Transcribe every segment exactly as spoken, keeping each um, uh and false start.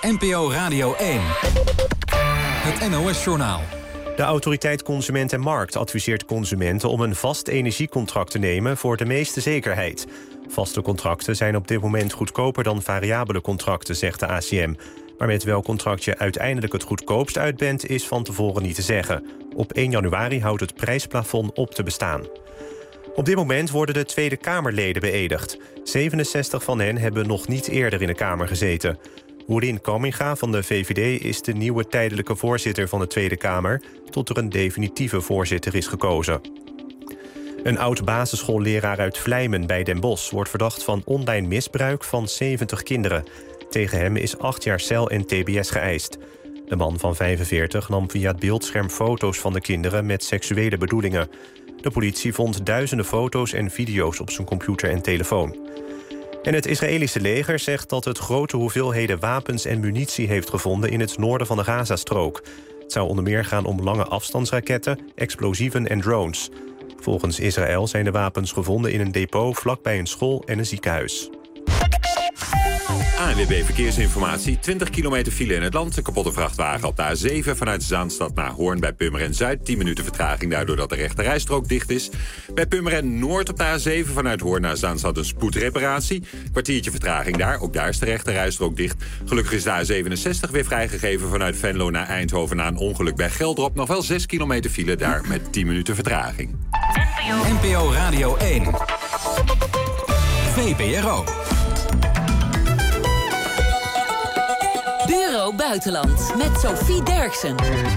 N P O Radio één. Het N O S-journaal. De Autoriteit Consument en Markt adviseert consumenten om een vast energiecontract te nemen voor de meeste zekerheid. Vaste contracten zijn op dit moment goedkoper dan variabele contracten, zegt de A C M. Maar met welk contract je uiteindelijk het goedkoopst uit bent, is van tevoren niet te zeggen. Op één januari houdt het prijsplafond op te bestaan. Op dit moment worden de Tweede Kamerleden beëdigd. zevenenzestig van hen hebben nog niet eerder in de Kamer gezeten. Oerin Kamminga van de V V D is de nieuwe tijdelijke voorzitter van de Tweede Kamer, tot er een definitieve voorzitter is gekozen. Een oud-basisschoolleraar uit Vlijmen bij Den Bosch wordt verdacht van online misbruik van zeventig kinderen. Tegen hem is acht jaar cel en T B S geëist. De man van vijfenveertig nam via het beeldscherm foto's van de kinderen met seksuele bedoelingen. De politie vond duizenden foto's en video's op zijn computer en telefoon. En het Israëlische leger zegt dat het grote hoeveelheden wapens en munitie heeft gevonden in het noorden van de Gazastrook. Het zou onder meer gaan om lange afstandsraketten, explosieven en drones. Volgens Israël zijn de wapens gevonden in een depot vlakbij een school en een ziekenhuis. A N W B Verkeersinformatie. twintig kilometer file in het land. Een kapotte vrachtwagen op de A zeven vanuit Zaanstad naar Hoorn bij Purmerend Zuid. tien minuten vertraging daardoor dat de rechte rijstrook dicht is. Bij Purmerend Noord op de A zeven vanuit Hoorn naar Zaanstad een spoedreparatie. Kwartiertje vertraging daar. Ook daar is de rechte rijstrook dicht. Gelukkig is de A zevenenzestig weer vrijgegeven vanuit Venlo naar Eindhoven na een ongeluk bij Geldrop. Nog wel zes kilometer file daar met tien minuten vertraging. N P O Radio één. V P R O. Bureau Buitenland met Sophie Derksen.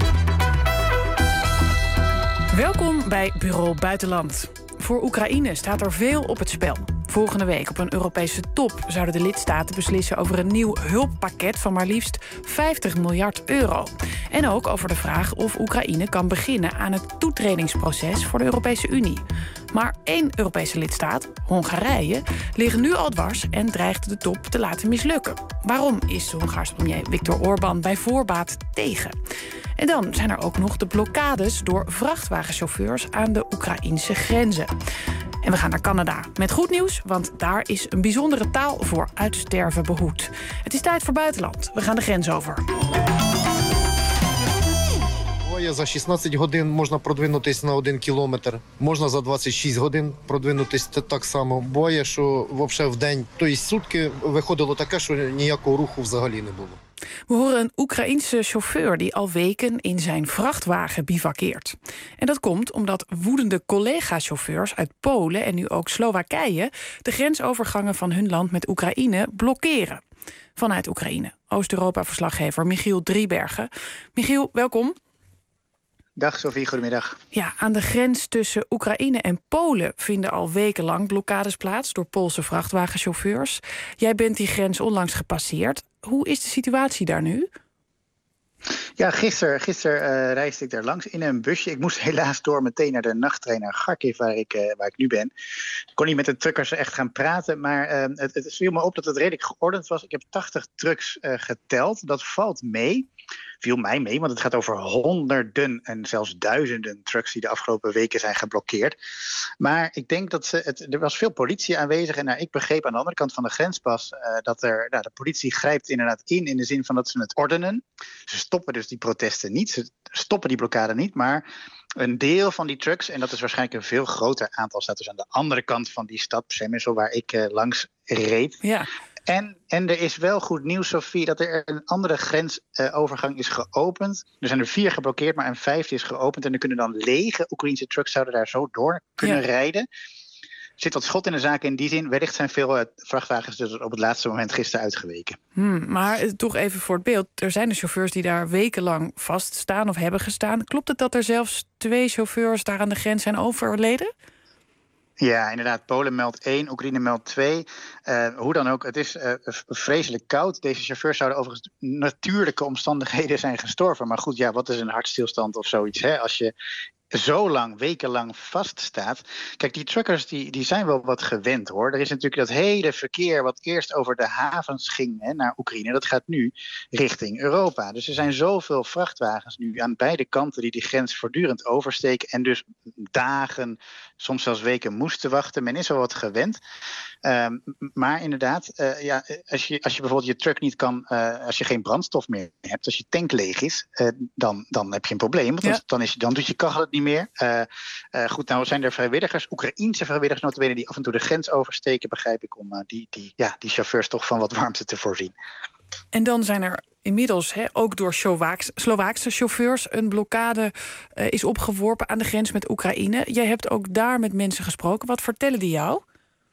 Welkom bij Bureau Buitenland. Voor Oekraïne staat er veel op het spel. Volgende week op een Europese top zouden de lidstaten beslissen over een nieuw hulppakket van maar liefst vijftig miljard euro. En ook over de vraag of Oekraïne kan beginnen aan het toetredingsproces voor de Europese Unie. Maar één Europese lidstaat, Hongarije, ligt nu al dwars en dreigt de top te laten mislukken. Waarom is de Hongaarse premier Viktor Orbán bij voorbaat tegen? En dan zijn er ook nog de blokkades door vrachtwagenchauffeurs aan de Oekraïnse grenzen. En we gaan naar Canada met goed nieuws, want daar is een bijzondere taal voor uitsterven behoed. Het is tijd voor buitenland. We gaan de grens over. За шістнадцять годин можна продвинутись на один кілометр. Можна за двадцять шість годин продвинутись так само. Буває, що взагалі в день, тобто сутки виходило таке, що ніякого руху взагалі не було. We horen een Oekraïense chauffeur die al weken in zijn vrachtwagen bivakkeert. En dat komt omdat woedende collega-chauffeurs uit Polen en nu ook Slowakije de grensovergangen van hun land met Oekraïne blokkeren. Vanuit Oekraïne, Oost-Europa-verslaggever Michiel Driebergen. Michiel, welkom. Dag Sophie, goedemiddag. Ja, aan de grens tussen Oekraïne en Polen vinden al wekenlang blokkades plaats door Poolse vrachtwagenchauffeurs. Jij bent die grens onlangs gepasseerd. Hoe is de situatie daar nu? Ja, gisteren gister, uh, reisde ik daar langs in een busje. Ik moest helaas door meteen naar de nachttrein naar Kharkiv, waar ik, uh, waar ik nu ben. Ik kon niet met de truckers echt gaan praten, maar uh, het, het viel me op dat het redelijk geordend was. Ik heb tachtig trucks uh, geteld. Dat valt mee. Viel mij mee, want het gaat over honderden en zelfs duizenden trucks die de afgelopen weken zijn geblokkeerd. Maar ik denk dat ze het, er was veel politie aanwezig en nou, ik begreep aan de andere kant van de grenspas uh, dat er, nou, de politie grijpt inderdaad in in de zin van dat ze het ordenen. Ze stoppen dus die protesten niet, ze stoppen die blokkade niet, maar een deel van die trucks, en dat is waarschijnlijk een veel groter aantal, staat dus aan de andere kant van die stad, Przemysl, waar ik uh, langs reed. Ja. En, en er is wel goed nieuws, Sophie, dat er een andere grensovergang uh, is geopend. Er zijn er vier geblokkeerd, maar een vijfde is geopend. En er kunnen dan lege Oekraïnse trucks zouden daar zo door kunnen ja. rijden. Er zit wat schot in de zaak in die zin. Wellicht zijn veel uh, vrachtwagens dus op het laatste moment gisteren uitgeweken. Hmm, maar uh, toch even voor het beeld. Er zijn de chauffeurs die daar wekenlang vaststaan of hebben gestaan. Klopt het dat er zelfs twee chauffeurs daar aan de grens zijn overleden? Ja, inderdaad. Polen meldt één, Oekraïne meldt twee. Uh, hoe dan ook, het is uh, vreselijk koud. Deze chauffeurs zouden overigens natuurlijke omstandigheden zijn gestorven. Maar goed, ja, wat is een hartstilstand of zoiets? Hè? Als je zo lang, wekenlang vaststaat. Kijk, die truckers die, die zijn wel wat gewend, hoor. Er is natuurlijk dat hele verkeer wat eerst over de havens ging, hè, naar Oekraïne. Dat gaat nu richting Europa. Dus er zijn zoveel vrachtwagens nu aan beide kanten die die grens voortdurend oversteken en dus dagen, soms zelfs weken moesten wachten. Men is wel wat gewend. Um, maar inderdaad, uh, ja, als, je, als je bijvoorbeeld je truck niet kan, uh, als je geen brandstof meer hebt, als je tank leeg is, uh, dan, dan heb je een probleem. Want ja. dan, is, dan doet je kachel het niet meer. Uh, uh, goed, nou zijn er vrijwilligers, Oekraïense vrijwilligers notabene, die af en toe de grens oversteken, begrijp ik, om uh, die, die, ja, die chauffeurs toch van wat warmte te voorzien. En dan zijn er inmiddels he, ook door Slovaaks, Slovaakse chauffeurs een blokkade uh, is opgeworpen aan de grens met Oekraïne. Jij hebt ook daar met mensen gesproken. Wat vertellen die jou?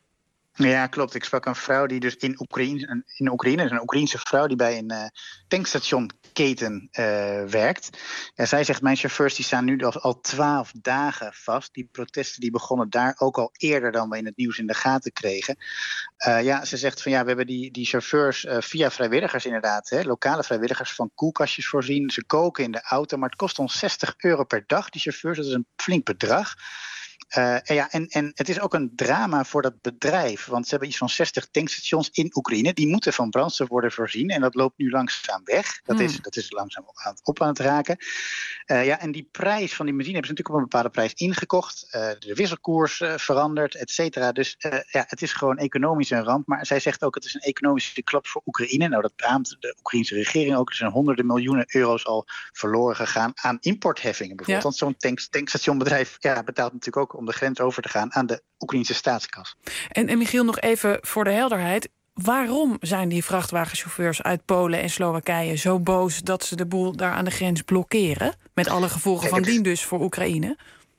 Ja, klopt. Ik sprak een vrouw die dus in Oekraïne, in Oekraïne is een Oekraïense vrouw die bij een uh, tankstationketen uh, werkt. Ja, zij zegt, mijn chauffeurs die staan nu al twaalf dagen vast. Die protesten die begonnen daar ook al eerder dan we in het nieuws in de gaten kregen. Uh, ja, ze zegt van ja, we hebben die, die chauffeurs uh, via vrijwilligers inderdaad, hè, lokale vrijwilligers van koelkastjes voorzien. Ze koken in de auto, maar het kost ons zestig euro per dag, die chauffeurs. Dat is een flink bedrag. Uh, en, ja, en, en het is ook een drama voor dat bedrijf. Want ze hebben iets van zestig tankstations in Oekraïne. Die moeten van brandstof worden voorzien. En dat loopt nu langzaam weg. Dat, hmm. is, dat is langzaam op aan, op aan het raken. Uh, ja, en die prijs van die benzine hebben ze natuurlijk op een bepaalde prijs ingekocht. Uh, de wisselkoers uh, veranderd, et cetera. Dus uh, ja, het is gewoon economisch een ramp. Maar zij zegt ook, het is een economische klap voor Oekraïne. Nou, dat beaamt de Oekraïnse regering ook. Er zijn honderden miljoenen euro's al verloren gegaan aan importheffingen bijvoorbeeld. Ja. Want zo'n tank, tankstationbedrijf ja, betaalt natuurlijk ook om de grens over te gaan aan de Oekraïnse staatskas. En, en Michiel, nog even voor de helderheid. Waarom zijn die vrachtwagenchauffeurs uit Polen en Slowakije zo boos dat ze de boel daar aan de grens blokkeren? Met alle gevolgen van dien dus voor Oekraïne?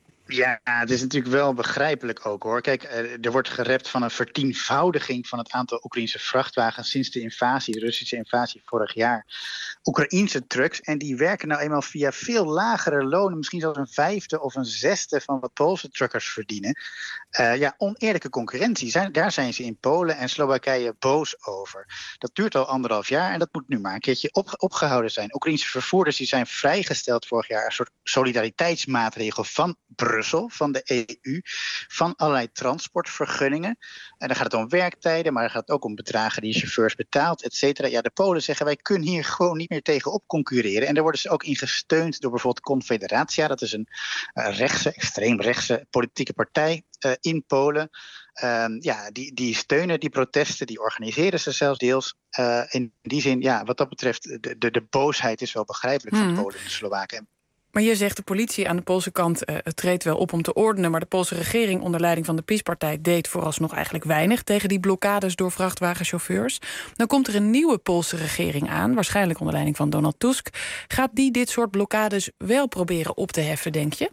Ja, het is natuurlijk wel begrijpelijk ook, hoor. Kijk, er wordt gerept van een vertienvoudiging van het aantal Oekraïnse vrachtwagens sinds de invasie, de Russische invasie vorig jaar. Oekraïense trucks, en die werken nou eenmaal via veel lagere lonen, misschien zelfs een vijfde of een zesde van wat Poolse truckers verdienen. Uh, ja, oneerlijke concurrentie. Zijn, daar zijn ze in Polen en Slowakije boos over. Dat duurt al anderhalf jaar en dat moet nu maar een keertje op, opgehouden zijn. Oekraïense vervoerders die zijn vrijgesteld vorig jaar, een soort solidariteitsmaatregel van Brussel, van de E U, van allerlei transportvergunningen. En dan gaat het om werktijden, maar dan gaat het ook om bedragen die chauffeurs betaalt, et cetera. Ja, de Polen zeggen, wij kunnen hier gewoon niet meer tegenop concurreren. En daar worden ze ook in gesteund door bijvoorbeeld Confederatia. Dat is een uh, rechtse, extreem rechtse politieke partij uh, in Polen. Uh, ja, die, die steunen die protesten, die organiseren ze zelfs deels. Uh, in die zin, ja, wat dat betreft, de, de, de boosheid is wel begrijpelijk hmm. van Polen en Slowaken. Maar je zegt, de politie aan de Poolse kant uh, treedt wel op om te ordenen, maar de Poolse regering onder leiding van de PiS-partij deed vooralsnog eigenlijk weinig tegen die blokkades door vrachtwagenchauffeurs. Dan komt er een nieuwe Poolse regering aan, waarschijnlijk onder leiding van Donald Tusk. Gaat die dit soort blokkades wel proberen op te heffen, denk je?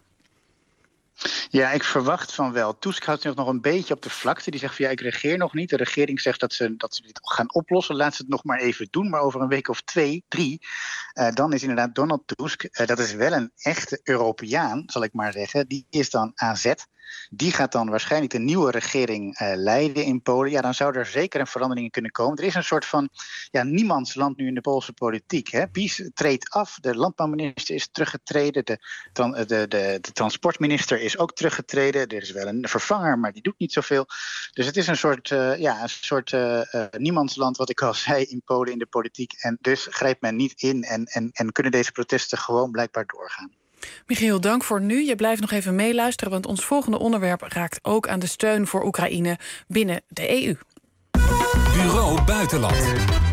Ja, ik verwacht van wel. Tusk houdt zich nog een beetje op de vlakte. Die zegt van ja, ik regeer nog niet. De regering zegt dat ze, dat ze dit gaan oplossen. Laat ze het nog maar even doen. Maar over een week of twee, drie, uh, dan is inderdaad Donald Tusk, uh, dat is wel een echte Europeaan, zal ik maar zeggen. Die is dan A Z. Die gaat dan waarschijnlijk de nieuwe regering uh, leiden in Polen. Ja, dan zou er zeker een verandering kunnen komen. Er is een soort van ja, niemandsland nu in de Poolse politiek. Hè. PiS treedt af, de landbouwminister is teruggetreden, de, de, de, de, de transportminister is ook teruggetreden. Er is wel een vervanger, maar die doet niet zoveel. Dus het is een soort, uh, ja, een soort uh, uh, niemandsland, wat ik al zei, in Polen in de politiek. En dus grijpt men niet in en, en, en kunnen deze protesten gewoon blijkbaar doorgaan. Michiel, dank voor nu. Je blijft nog even meeluisteren, want ons volgende onderwerp raakt ook aan de steun voor Oekraïne binnen de E U. Bureau Buitenland.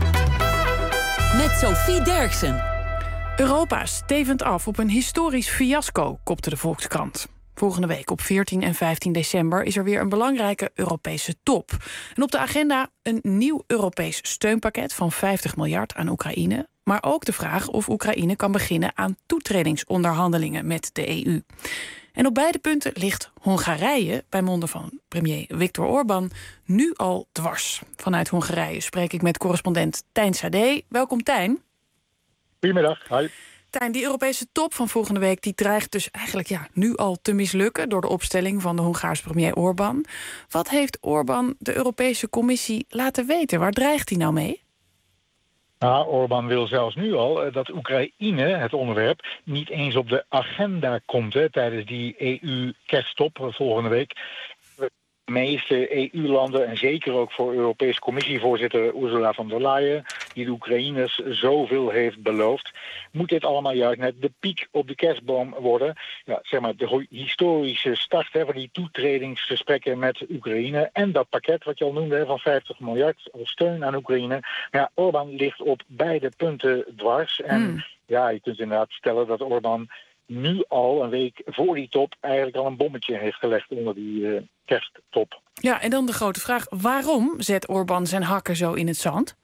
Met Sophie Derksen. Europa stevend af op een historisch fiasco, kopte de Volkskrant. Volgende week op veertien en vijftien december is er weer een belangrijke Europese top. En op de agenda een nieuw Europees steunpakket van vijftig miljard aan Oekraïne. Maar ook de vraag of Oekraïne kan beginnen aan toetredingsonderhandelingen met de E U. En op beide punten ligt Hongarije, bij monden van premier Viktor Orbán, nu al dwars. Vanuit Hongarije spreek ik met correspondent Tijn Sade. Welkom, Tijn. Goedemiddag, hi. Tijn, die Europese top van volgende week die dreigt dus eigenlijk ja, nu al te mislukken door de opstelling van de Hongaarse premier Orbán. Wat heeft Orbán de Europese Commissie laten weten? Waar dreigt hij nou mee? Nou, Orbán wil zelfs nu al dat Oekraïne, het onderwerp, niet eens op de agenda komt hè, tijdens die E U-kersttop volgende week. De meeste E U-landen en zeker ook voor Europese Commissievoorzitter Ursula von der Leyen, die de Oekraïners zoveel heeft beloofd, moet dit allemaal juist net de piek op de kerstboom worden. Ja, zeg maar de historische start hè, van die toetredingsgesprekken met Oekraïne en dat pakket wat je al noemde hè, van vijftig miljard als steun aan Oekraïne. Maar ja, Orbán ligt op beide punten dwars. En mm. ja, je kunt inderdaad stellen dat Orbán nu al een week voor die top eigenlijk al een bommetje heeft gelegd onder die uh, kersttop. Ja, en dan de grote vraag, waarom zet Orbán zijn hakken zo in het zand?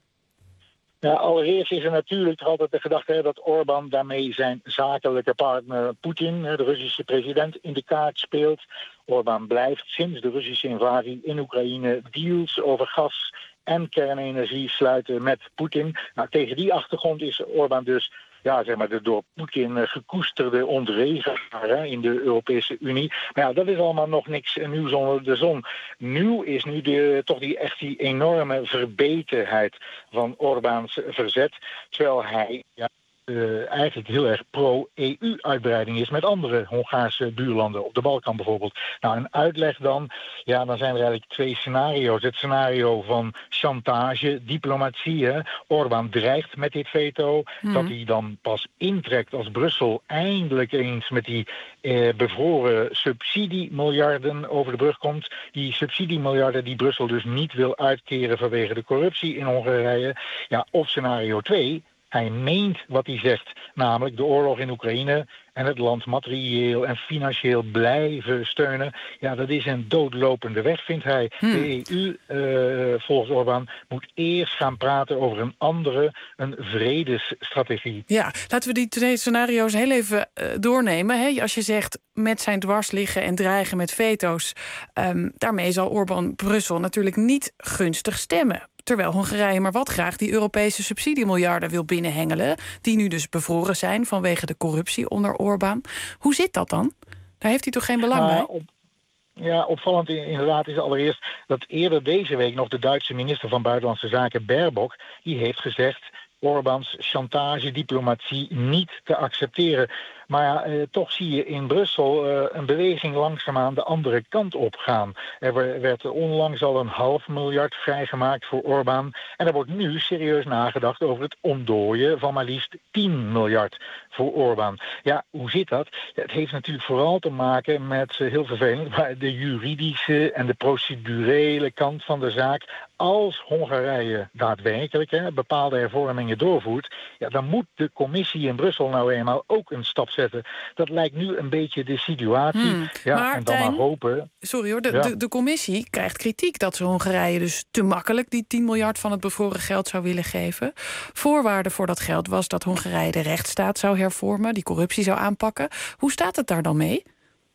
Ja, allereerst is er natuurlijk altijd de gedachte hè, dat Orbán daarmee zijn zakelijke partner Poetin, de Russische president, in de kaart speelt. Orbán blijft sinds de Russische invasie in Oekraïne deals over gas en kernenergie sluiten met Poetin. Nou, tegen die achtergrond is Orbán dus ja, zeg maar de door Poetin gekoesterde ontregenaar in de Europese Unie. Maar ja, dat is allemaal nog niks nieuws onder de zon. Nieuw is nu de, toch die, echt die enorme verbetenheid van Orbáns verzet. Terwijl hij ja, uh, eigenlijk heel erg pro-E U-uitbreiding is met andere Hongaarse buurlanden, op de Balkan bijvoorbeeld. Nou, een uitleg dan, ja, dan zijn er eigenlijk twee scenario's. Het scenario van chantage, diplomatie. Hè. Orbán dreigt met dit veto, mm. dat hij dan pas intrekt als Brussel eindelijk eens met die eh, bevroren subsidiemiljarden over de brug komt. Die subsidiemiljarden die Brussel dus niet wil uitkeren vanwege de corruptie in Hongarije. Ja, of scenario twee. Hij meent wat hij zegt, namelijk de oorlog in Oekraïne en het land materieel en financieel blijven steunen. Ja, dat is een doodlopende weg, vindt hij. Hmm. De E U, uh, volgens Orbán, moet eerst gaan praten over een andere, een vredesstrategie. Ja, laten we die twee scenario's heel even uh, doornemen. Hè? Als je zegt met zijn dwars liggen en dreigen met veto's, um, daarmee zal Orbán Brussel natuurlijk niet gunstig stemmen. Terwijl Hongarije maar wat graag die Europese subsidiemiljarden wil binnenhengelen, die nu dus bevroren zijn vanwege de corruptie onder Orbán. Hoe zit dat dan? Daar heeft hij toch geen belang bij? Uh, op, ja, opvallend inderdaad is allereerst dat eerder deze week nog de Duitse minister van Buitenlandse Zaken Baerbock, die heeft gezegd Orbáns chantage, diplomatie niet te accepteren. Maar ja, eh, toch zie je in Brussel eh, een beweging langzaamaan de andere kant op gaan. Er werd onlangs al een half miljard vrijgemaakt voor Orbán. En er wordt nu serieus nagedacht over het ontdooien van maar liefst tien miljard voor Orbán. Ja, hoe zit dat? Ja, het heeft natuurlijk vooral te maken met, uh, heel vervelend, maar de juridische en de procedurele kant van de zaak. Als Hongarije daadwerkelijk hè, bepaalde hervormingen doorvoert, ja, dan moet de commissie in Brussel nou eenmaal ook een stap zetten. Dat lijkt nu een beetje de situatie. Hmm, ja, maar en dan Tijn, maar hopen. Sorry hoor, de, ja. de, de commissie krijgt kritiek dat ze Hongarije dus te makkelijk die tien miljard van het bevroren geld zou willen geven. Voorwaarde voor dat geld was dat Hongarije de rechtsstaat zou hervormen, die corruptie zou aanpakken. Hoe staat het daar dan mee?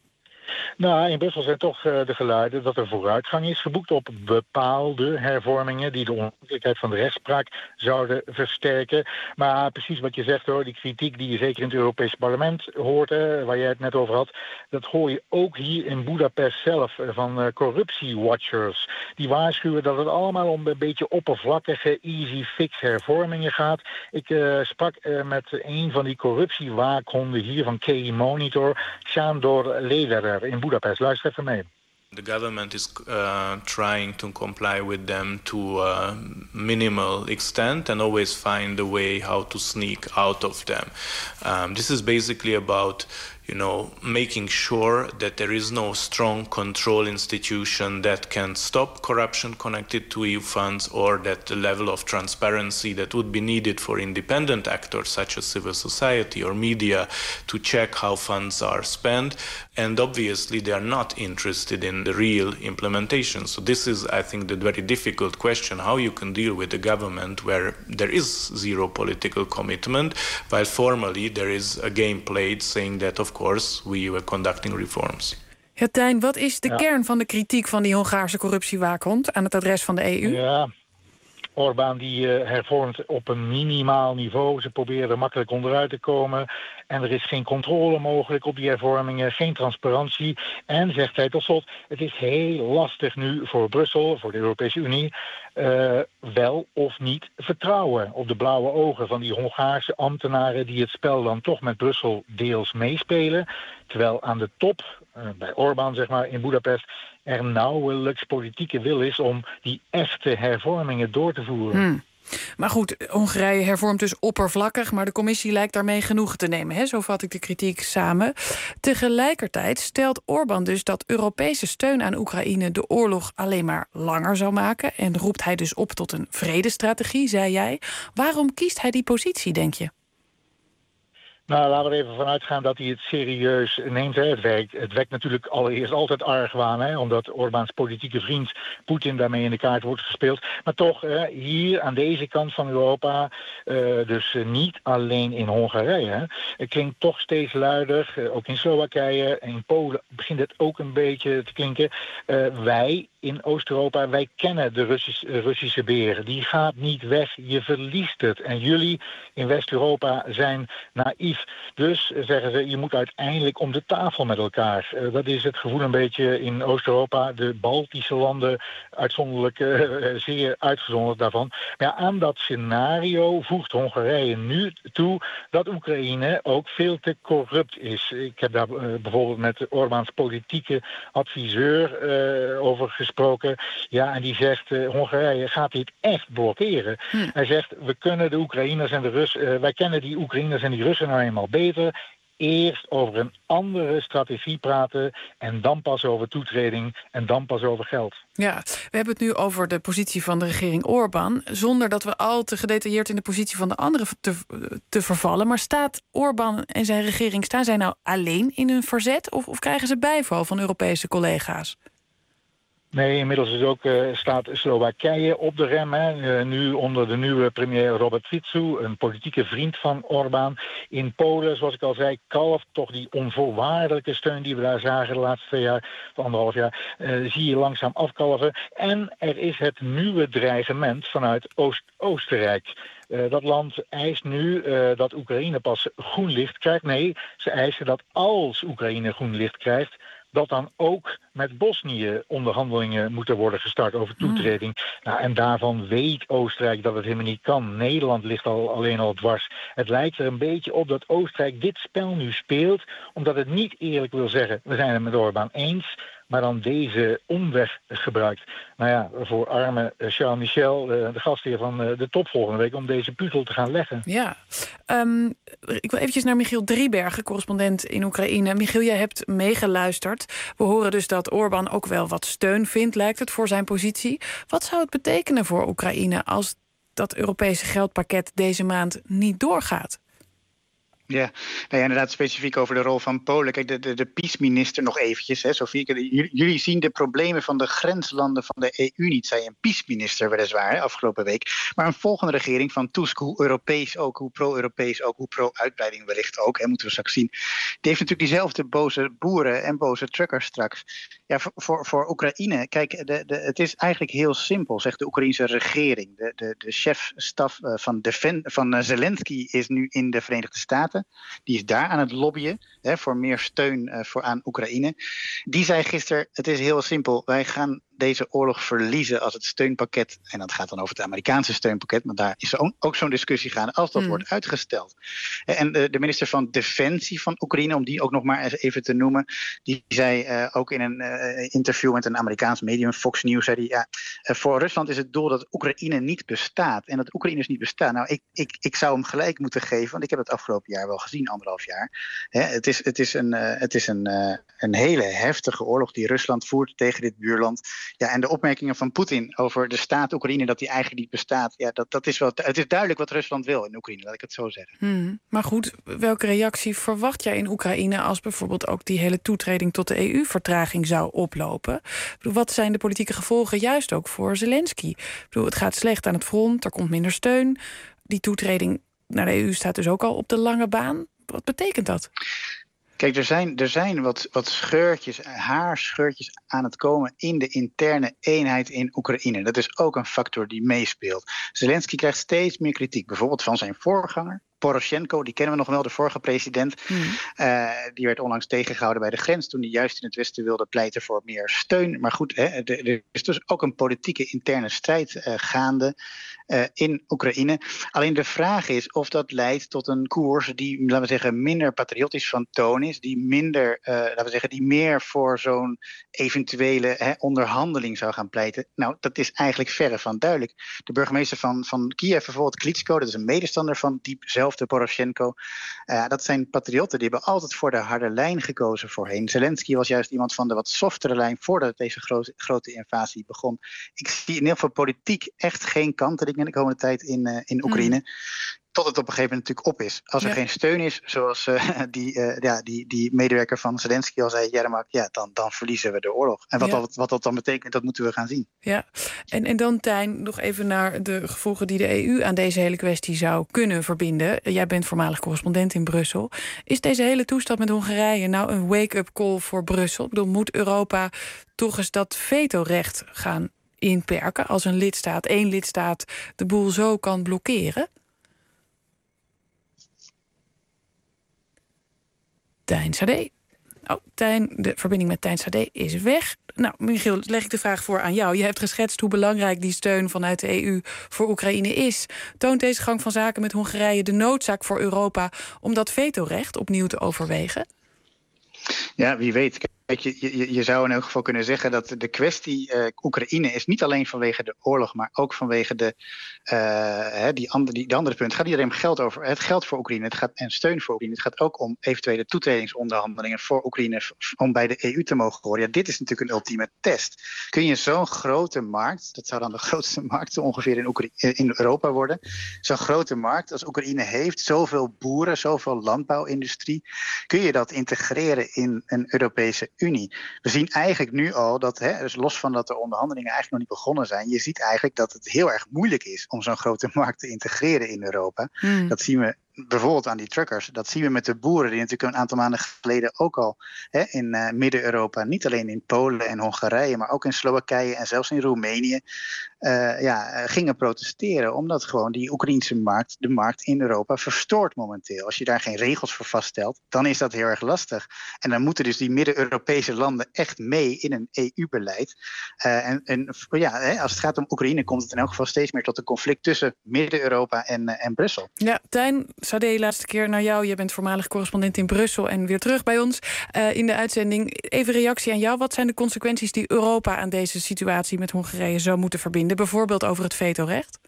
Nou, in Brussel zijn toch uh, de geluiden dat er vooruitgang is geboekt op bepaalde hervormingen die de onafhankelijkheid van de rechtspraak zouden versterken. Maar precies wat je zegt hoor, die kritiek die je zeker in het Europees Parlement hoort, hè, waar jij het net over had, dat hoor je ook hier in Budapest zelf van uh, corruptiewatchers. Die waarschuwen dat het allemaal om een beetje oppervlakkige easy fix hervormingen gaat. Ik uh, sprak uh, met een van die corruptiewaakhonden hier van K I Monitor, Sándor Lederer in Budapest. Luister even mee. The government is uh, trying to comply with them to a minimal extent and always find a way how to sneak out of them. Um, this is basically about, you know, making sure that there is no strong control institution that can stop corruption connected to E U funds, or that the level of transparency that would be needed for independent actors such as civil society or media to check how funds are spent. And obviously they are not interested in the real implementation. So this is, I think, the very difficult question, how you can deal with a government where there is zero political commitment, while formally there is a game played saying that, of course, we were conducting reforms. Ja, Tijn, wat is de ja. kern van de kritiek van die Hongaarse corruptiewaakhond aan het adres van de E U? Ja, Orbán die uh, hervormt op een minimaal niveau. Ze proberen er makkelijk onderuit te komen. En er is geen controle mogelijk op die hervormingen, geen transparantie. En, zegt hij tot slot, het is heel lastig nu voor Brussel, voor de Europese Unie, uh, wel of niet vertrouwen op de blauwe ogen van die Hongaarse ambtenaren die het spel dan toch met Brussel deels meespelen. Terwijl aan de top, uh, bij Orbán zeg maar, in Boedapest, er nauwelijks politieke wil is om die echte hervormingen door te voeren. Hmm. Maar goed, Hongarije hervormt dus oppervlakkig, maar de commissie lijkt daarmee genoegen te nemen. Hè? Zo vat ik de kritiek samen. Tegelijkertijd stelt Orbán dus dat Europese steun aan Oekraïne de oorlog alleen maar langer zou maken. En roept hij dus op tot een vredestrategie, zei jij. Waarom kiest hij die positie, denk je? Nou, laten we er even vanuit gaan dat hij het serieus neemt. Hè. Het, werkt, het wekt natuurlijk allereerst altijd argwaan, hè, omdat Orbáns politieke vriend Poetin daarmee in de kaart wordt gespeeld. Maar toch, hè, hier aan deze kant van Europa, uh, dus uh, niet alleen in Hongarije, hè, het klinkt toch steeds luider. Uh, ook in Slowakije en in Polen begint het ook een beetje te klinken. Uh, wij in Oost-Europa, wij kennen de Russisch, uh, Russische beer. Die gaat niet weg, je verliest het. En jullie in West-Europa zijn naïef. Dus zeggen ze, je moet uiteindelijk om de tafel met elkaar. Uh, dat is het gevoel een beetje in Oost-Europa. De Baltische landen uitzonderlijk, uh, zeer uitgezonderd daarvan. Maar ja, aan dat scenario voegt Hongarije nu toe dat Oekraïne ook veel te corrupt is. Ik heb daar uh, bijvoorbeeld met Orbáns politieke adviseur uh, over gesproken. Ja, en die zegt, uh, Hongarije gaat dit echt blokkeren. Hm. Hij zegt, we kunnen de Oekraïners en de Russen, uh, wij kennen die Oekraïners en die Russen nou eenmaal beter. Eerst over een andere strategie praten en dan pas over toetreding en dan pas over geld. Ja, we hebben het nu over de positie van de regering Orbán, zonder dat we al te gedetailleerd in de positie van de anderen te, te vervallen. Maar staat Orbán en zijn regering, staan zij nou alleen in hun verzet of, of krijgen ze bijval van Europese collega's? Nee, inmiddels is ook, uh, staat Slowakije op de rem. Hè. Uh, nu onder de nieuwe premier Robert Fico, een politieke vriend van Orbán. In Polen, zoals ik al zei, kalft toch die onvoorwaardelijke steun die we daar zagen de laatste twee jaar, of anderhalf jaar, uh, zie je langzaam afkalven. En er is het nieuwe dreigement vanuit Oost-Oostenrijk. Uh, dat land eist nu uh, dat Oekraïne pas groen licht krijgt. Nee, ze eisen dat als Oekraïne groen licht krijgt, dat dan ook met Bosnië onderhandelingen moeten worden gestart over toetreding. Mm. Nou, en daarvan weet Oostenrijk dat het helemaal niet kan. Nederland ligt al alleen al dwars. Het lijkt er een beetje op dat Oostenrijk dit spel nu speelt, omdat het niet eerlijk wil zeggen, we zijn het met Orbán eens, maar dan deze omweg gebruikt. Nou ja, voor arme Charles Michel, de gastheer van de top volgende week, om deze puzzel te gaan leggen. Ja, um, ik wil eventjes naar Michiel Driebergen, correspondent in Oekraïne. Michiel, jij hebt meegeluisterd. We horen dus dat Orbán ook wel wat steun vindt, lijkt het, voor zijn positie. Wat zou het betekenen voor Oekraïne als dat Europese geldpakket deze maand niet doorgaat? Ja, nou ja, inderdaad specifiek over de rol van Polen. Kijk, de, de, de peace-minister nog eventjes, hè, Sofie. Jullie zien de problemen van de grenslanden van de E U niet, zei een peace-minister weliswaar, hè, afgelopen week. Maar een volgende regering van Tusk, hoe Europees ook, hoe pro-Europees ook, hoe pro-uitbreiding wellicht ook, hè, moeten we straks zien. Die heeft natuurlijk diezelfde boze boeren en boze truckers straks. Ja, voor, voor, voor Oekraïne, kijk, de, de, het is eigenlijk heel simpel, zegt de Oekraïnse regering. De, de, de chef-staf van, Defen, van Zelensky is nu in de Verenigde Staten. Die is daar aan het lobbyen, hè, voor meer steun uh, voor aan Oekraïne. Die zei gisteren, het is heel simpel, wij gaan deze oorlog verliezen als het steunpakket, en dat gaat dan over het Amerikaanse steunpakket, maar daar is ook, ook zo'n discussie gaande, als dat mm. wordt uitgesteld. En de, de minister van Defensie van Oekraïne, om die ook nog maar eens even te noemen, die zei uh, ook in een uh, interview met een Amerikaans medium, Fox News, zei die, ja, uh, voor Rusland is het doel dat Oekraïne niet bestaat. En dat Oekraïners niet bestaan. Nou, ik, ik, ik zou hem gelijk moeten geven, want ik heb het afgelopen jaar wel gezien, anderhalf jaar. Hè, het is, het is, een, uh, het is een, uh, een hele heftige oorlog die Rusland voert tegen dit buurland. Ja, en de opmerkingen van Poetin over de staat Oekraïne, dat die eigenlijk niet bestaat, ja, dat, dat is wel, het is duidelijk wat Rusland wil in Oekraïne, laat ik het zo zeggen. Hmm, maar goed, welke reactie verwacht jij in Oekraïne als bijvoorbeeld ook die hele toetreding tot de E U-vertraging zou oplopen? Ik bedoel, wat zijn de politieke gevolgen juist ook voor Zelensky? Ik bedoel, het gaat slecht aan het front, er komt minder steun. Die toetreding naar de E U staat dus ook al op de lange baan. Wat betekent dat? Kijk, er zijn, er zijn wat, wat scheurtjes, haarscheurtjes aan het komen in de interne eenheid in Oekraïne. Dat is ook een factor die meespeelt. Zelensky krijgt steeds meer kritiek, bijvoorbeeld van zijn voorganger, Poroshenko, die kennen we nog wel, de vorige president. Mm. Uh, die werd onlangs tegengehouden bij de grens toen hij juist in het Westen wilde pleiten voor meer steun. Maar goed, hè, er is dus ook een politieke interne strijd uh, gaande uh, in Oekraïne. Alleen de vraag is of dat leidt tot een koers die, laten we zeggen, minder patriotisch van toon is. Die minder, uh, laten we zeggen, die meer voor zo'n eventuele hè, onderhandeling zou gaan pleiten. Nou, dat is eigenlijk verre van duidelijk. De burgemeester van, van Kiev, bijvoorbeeld Klitschko, dat is een medestander van diezelfde Poroshenko. Uh, dat zijn patriotten, die hebben altijd voor de harde lijn gekozen voorheen. Zelensky was juist iemand van de wat softere lijn voordat deze gro- grote invasie begon. Ik zie in ieder geval politiek echt geen kanteling in de komende tijd in, uh, in Oekraïne. Mm. Tot het op een gegeven moment natuurlijk op is. Als er ja. geen steun is, zoals uh, die, uh, ja, die, die medewerker van Zelensky al zei, Jermak, ja, dan, dan verliezen we de oorlog. En wat, ja. dat, wat dat dan betekent, dat moeten we gaan zien. Ja, en, en dan Tijn, nog even naar de gevolgen die de E U aan deze hele kwestie zou kunnen verbinden. Jij bent voormalig correspondent in Brussel. Is deze hele toestand met Hongarije nou een wake-up call voor Brussel? Ik bedoel, moet Europa toch eens dat vetorecht gaan inperken als een lidstaat, één lidstaat, de boel zo kan blokkeren? Tijn Sade. Oh, Tijn, de verbinding met Tijn Sade is weg. Nou, Michiel, leg ik de vraag voor aan jou. Je hebt geschetst hoe belangrijk die steun vanuit de E U voor Oekraïne is. Toont deze gang van zaken met Hongarije de noodzaak voor Europa om dat vetorecht opnieuw te overwegen? Ja, wie weet. Kijk, je, je, je zou in elk geval kunnen zeggen dat de kwestie uh, Oekraïne is niet alleen vanwege de oorlog, maar ook vanwege de, uh, die, andere, die, die andere punt. Het gaat niet alleen om geld over het geld voor Oekraïne, het gaat en steun voor Oekraïne. Het gaat ook om eventuele toetredingsonderhandelingen voor Oekraïne om bij de E U te mogen horen. Ja, dit is natuurlijk een ultieme test. Kun je zo'n grote markt, dat zou dan de grootste markt ongeveer in, Oekra- in Europa worden, zo'n grote markt als Oekraïne heeft, zoveel boeren, zoveel landbouwindustrie, kun je dat integreren in een Europese Unie. We zien eigenlijk nu al dat, hè, dus los van dat de onderhandelingen eigenlijk nog niet begonnen zijn, je ziet eigenlijk dat het heel erg moeilijk is om zo'n grote markt te integreren in Europa. Mm. Dat zien we bijvoorbeeld aan die truckers. Dat zien we met de boeren die natuurlijk een aantal maanden geleden ook al hè, in uh, Midden-Europa, niet alleen in Polen en Hongarije, maar ook in Slowakije en zelfs in Roemenië, uh, ja, gingen protesteren. Omdat gewoon die Oekraïnse markt, de markt in Europa, verstoort momenteel. Als je daar geen regels voor vaststelt, dan is dat heel erg lastig. En dan moeten dus die Midden-Europese landen echt mee in een E U-beleid. Uh, en, en ja, hè, als het gaat om Oekraïne, komt het in elk geval steeds meer tot een conflict tussen Midden-Europa en, uh, en Brussel. Ja, Tijn Sade, laatste keer naar jou. Je bent voormalig correspondent in Brussel en weer terug bij ons uh, in de uitzending. Even reactie aan jou. Wat zijn de consequenties die Europa aan deze situatie met Hongarije zou moeten verbinden? Bijvoorbeeld over het vetorecht?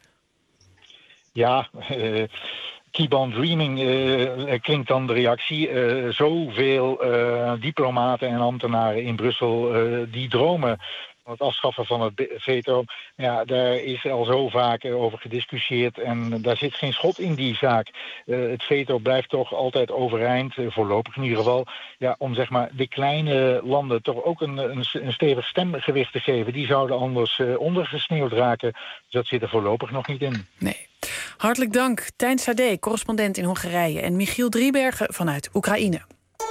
Ja, uh, keep on dreaming uh, klinkt dan de reactie. Uh, zoveel uh, diplomaten en ambtenaren in Brussel uh, die dromen het afschaffen van het veto, ja, daar is al zo vaak over gediscussieerd en daar zit geen schot in die zaak. Uh, het veto blijft toch altijd overeind, uh, voorlopig in ieder geval, ja, om zeg maar de kleine landen toch ook een, een, een stevig stemgewicht te geven. Die zouden anders uh, ondergesneeuwd raken. Dus dat zit er voorlopig nog niet in. Nee. Hartelijk dank, Tijn Sade, correspondent in Hongarije, en Michiel Driebergen vanuit Oekraïne.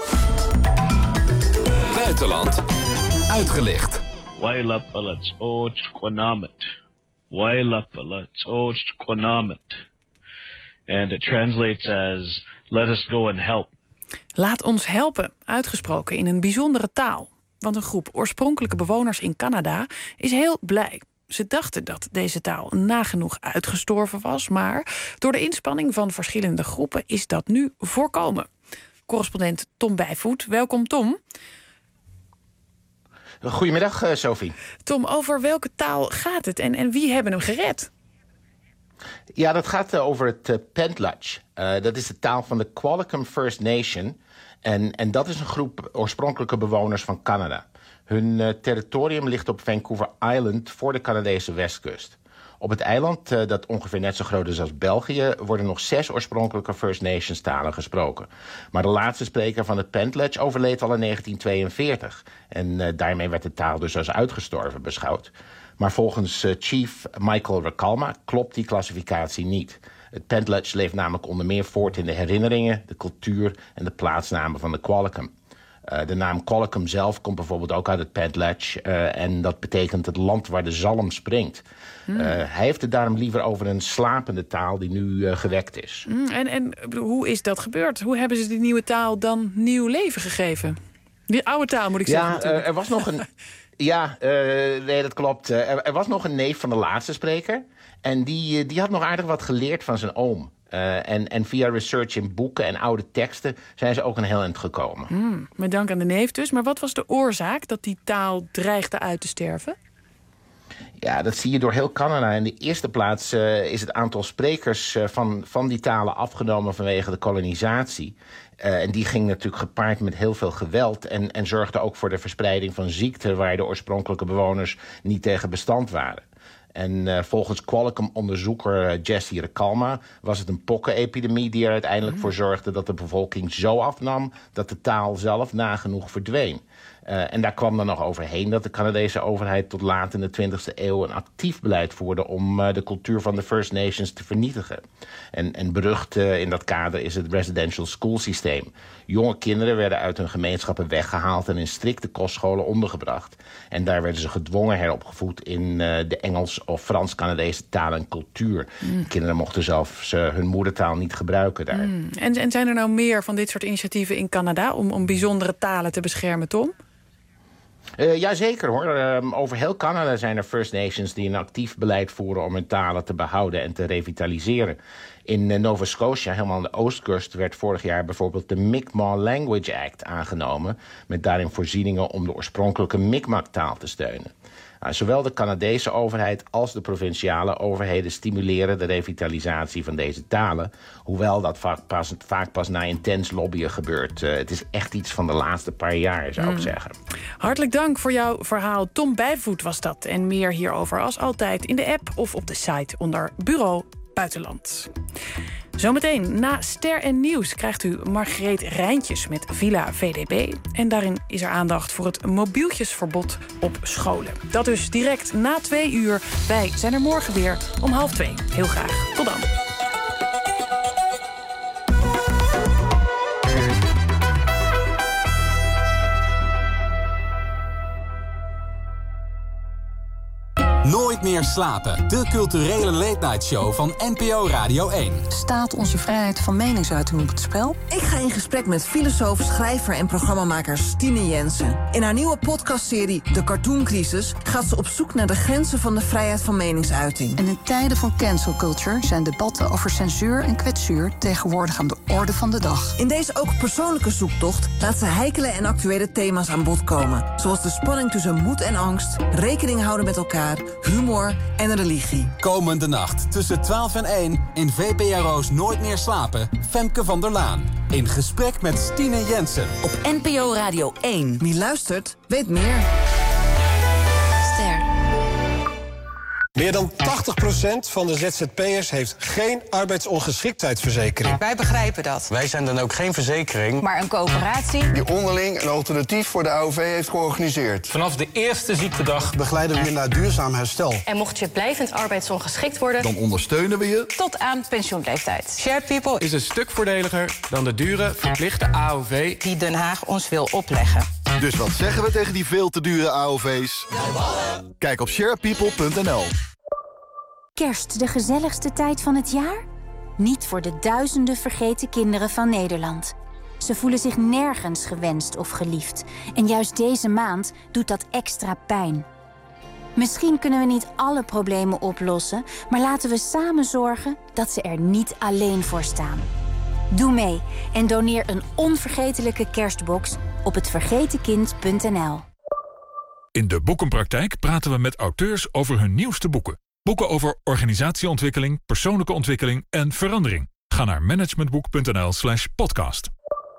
Buitenland uitgelicht. Wailapalats ochkonamet. Wailapalats ochkonamet. And it translates as let us go and help. Laat ons helpen, uitgesproken in een bijzondere taal. Want een groep oorspronkelijke bewoners in Canada is heel blij. Ze dachten dat deze taal nagenoeg uitgestorven was, maar door de inspanning van verschillende groepen is dat nu voorkomen. Correspondent Tom Bijvoet, welkom Tom. Goedemiddag, uh, Sophie. Tom, over welke taal gaat het en, en wie hebben hem gered? Ja, dat gaat uh, over het uh, Pentlatch. Uh, dat is de taal van de Qualicum First Nation. En, en dat is een groep oorspronkelijke bewoners van Canada. Hun uh, territorium ligt op Vancouver Island voor de Canadese westkust. Op het eiland, uh, dat ongeveer net zo groot is als België, worden nog zes oorspronkelijke First Nations talen gesproken. Maar de laatste spreker van het Pentlatch overleed al in negentien tweeënveertig. En uh, daarmee werd de taal dus als uitgestorven beschouwd. Maar volgens uh, Chief Michael Recalma klopt die klassificatie niet. Het Pentlatch leeft namelijk onder meer voort in de herinneringen, de cultuur en de plaatsnamen van de Qualicum. Uh, de naam Collicum zelf komt bijvoorbeeld ook uit het Padlatch. Uh, en dat betekent het land waar de zalm springt. Mm. Uh, hij heeft het daarom liever over een slapende taal die nu uh, gewekt is. Mm, en, en hoe is dat gebeurd? Hoe hebben ze die nieuwe taal dan nieuw leven gegeven? Die oude taal, moet ik ja, zeggen. Ja, uh, er was nog een... Ja, uh, nee, dat klopt. Uh, er, er was nog een neef van de laatste spreker. En die, uh, die had nog aardig wat geleerd van zijn oom. Uh, en, en via research in boeken en oude teksten zijn ze ook een heel eind gekomen. Mm, met dank aan de neef dus. Maar wat was de oorzaak dat die taal dreigde uit te sterven? Ja, dat zie je door heel Canada. In de eerste plaats uh, is het aantal sprekers uh, van, van die talen afgenomen vanwege de kolonisatie. Uh, en die ging natuurlijk gepaard met heel veel geweld en, en zorgde ook voor de verspreiding van ziekten waar de oorspronkelijke bewoners niet tegen bestand waren. En uh, volgens Qualicum-onderzoeker uh, Jesse Recalma was het een pokkenepidemie die er uiteindelijk mm. voor zorgde dat de bevolking zo afnam dat de taal zelf nagenoeg verdween. Uh, en daar kwam dan nog overheen dat de Canadese overheid tot laat in de twintigste eeuw een actief beleid voerde om uh, de cultuur van de First Nations te vernietigen. En, en berucht uh, in dat kader is het residential school systeem. Jonge kinderen werden uit hun gemeenschappen weggehaald en in strikte kostscholen ondergebracht. En daar werden ze gedwongen heropgevoed in uh, de Engels- of Frans-Canadese taal en cultuur. Mm. Kinderen mochten zelfs uh, hun moedertaal niet gebruiken daar. Mm. En, en zijn er nou meer van dit soort initiatieven in Canada om, om bijzondere talen te beschermen, Tom? Uh, Jazeker hoor. Uh, over heel Canada zijn er First Nations die een actief beleid voeren om hun talen te behouden en te revitaliseren. In uh, Nova Scotia, helemaal aan de oostkust, werd vorig jaar bijvoorbeeld de Mi'kmaq Language Act aangenomen, met daarin voorzieningen om de oorspronkelijke Mi'kmaq-taal te steunen. Uh, zowel de Canadese overheid als de provinciale overheden stimuleren de revitalisatie van deze talen, hoewel dat vaak pas, vaak pas na intens lobbyen gebeurt. Uh, het is echt iets van de laatste paar jaar, zou mm. ik zeggen. Hartelijk dank voor jouw verhaal. Tom Bijvoet was dat. En meer hierover als altijd in de app of op de site onder Bureau Buitenland. Zometeen na Ster en Nieuws krijgt u Margreet Rijntjes met Villa V D B. En daarin is er aandacht voor het mobieltjesverbod op scholen. Dat dus direct na twee uur. Wij zijn er morgen weer om half twee. Heel graag. Tot dan. Nooit meer slapen. De culturele late-night show van N P O Radio één. Staat onze vrijheid van meningsuiting op het spel? Ik ga in gesprek met filosoof, schrijver en programmamaker Stine Jensen. In haar nieuwe podcastserie De Cartooncrisis gaat ze op zoek naar de grenzen van de vrijheid van meningsuiting. En in tijden van cancel culture zijn debatten over censuur en kwetsuur tegenwoordig aan de orde van de dag. In deze ook persoonlijke zoektocht laat ze heikele en actuele thema's aan bod komen. Zoals de spanning tussen moed en angst, rekening houden met elkaar, humor en religie. Komende nacht tussen twaalf en één in V P R O's Nooit meer slapen... Femke van der Laan. In gesprek met Stine Jensen. Op N P O Radio één. Wie luistert, weet meer. Ster. Meer dan tachtig procent van de Z Z P'ers heeft geen arbeidsongeschiktheidsverzekering. Wij begrijpen dat. Wij zijn dan ook geen verzekering, maar een coöperatie die onderling een alternatief voor de A O V heeft georganiseerd. Vanaf de eerste ziektedag begeleiden we je naar duurzaam herstel. En mocht je blijvend arbeidsongeschikt worden, dan ondersteunen we je tot aan pensioenleeftijd. Shared People is een stuk voordeliger dan de dure verplichte A O V die Den Haag ons wil opleggen. Dus wat zeggen we tegen die veel te dure A O V's? Kijk op shared people punt n l. Kerst, de gezelligste tijd van het jaar? Niet voor de duizenden vergeten kinderen van Nederland. Ze voelen zich nergens gewenst of geliefd. En juist deze maand doet dat extra pijn. Misschien kunnen we niet alle problemen oplossen, maar laten we samen zorgen dat ze er niet alleen voor staan. Doe mee en doneer een onvergetelijke kerstbox op het vergeten kind punt n l. In de Boekenpraktijk praten we met auteurs over hun nieuwste boeken. Boeken over organisatieontwikkeling, persoonlijke ontwikkeling en verandering. Ga naar managementboek punt n l slash podcast.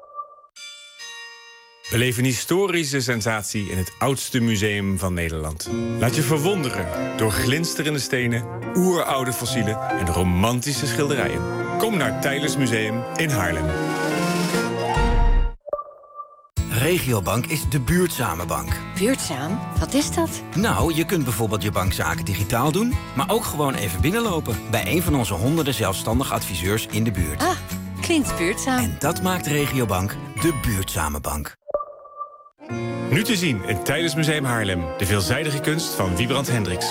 Beleef een historische sensatie in het oudste museum van Nederland. Laat je verwonderen door glinsterende stenen, oeroude fossielen en romantische schilderijen. Kom naar Teylers Museum in Haarlem. Regiobank is de buurtzame bank. Buurtzaam? Wat is dat? Nou, je kunt bijvoorbeeld je bankzaken digitaal doen, maar ook gewoon even binnenlopen bij een van onze honderden zelfstandig adviseurs in de buurt. Ah, klinkt buurtzaam. En dat maakt Regiobank de buurtzame bank. Nu te zien in Tijdens Museum Haarlem. De veelzijdige kunst van Wiebrand Hendricks.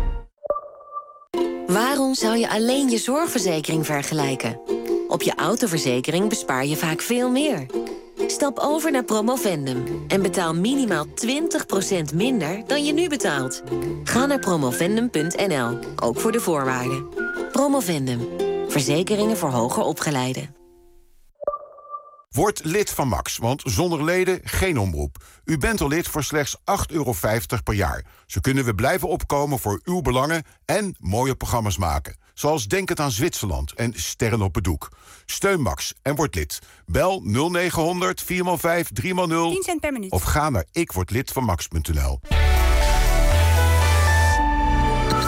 Waarom zou je alleen je zorgverzekering vergelijken? Op je autoverzekering bespaar je vaak veel meer. Stap over naar Promovendum en betaal minimaal twintig procent minder dan je nu betaalt. Ga naar promovendum punt n l, ook voor de voorwaarden. Promovendum, verzekeringen voor hoger opgeleiden. Word lid van Max, want zonder leden geen omroep. U bent al lid voor slechts acht euro vijftig per jaar. Zo kunnen we blijven opkomen voor uw belangen en mooie programma's maken. Zoals Denk het aan Zwitserland en Sterren op het Doek. Steun Max en word lid. Bel nul negen honderd vier vijf drie nul tien cent per minuut. Of ga naar ikwordlid van max punt n l.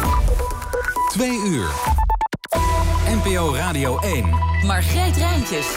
Twee uur. N P O Radio één. Margreet Rijntjes.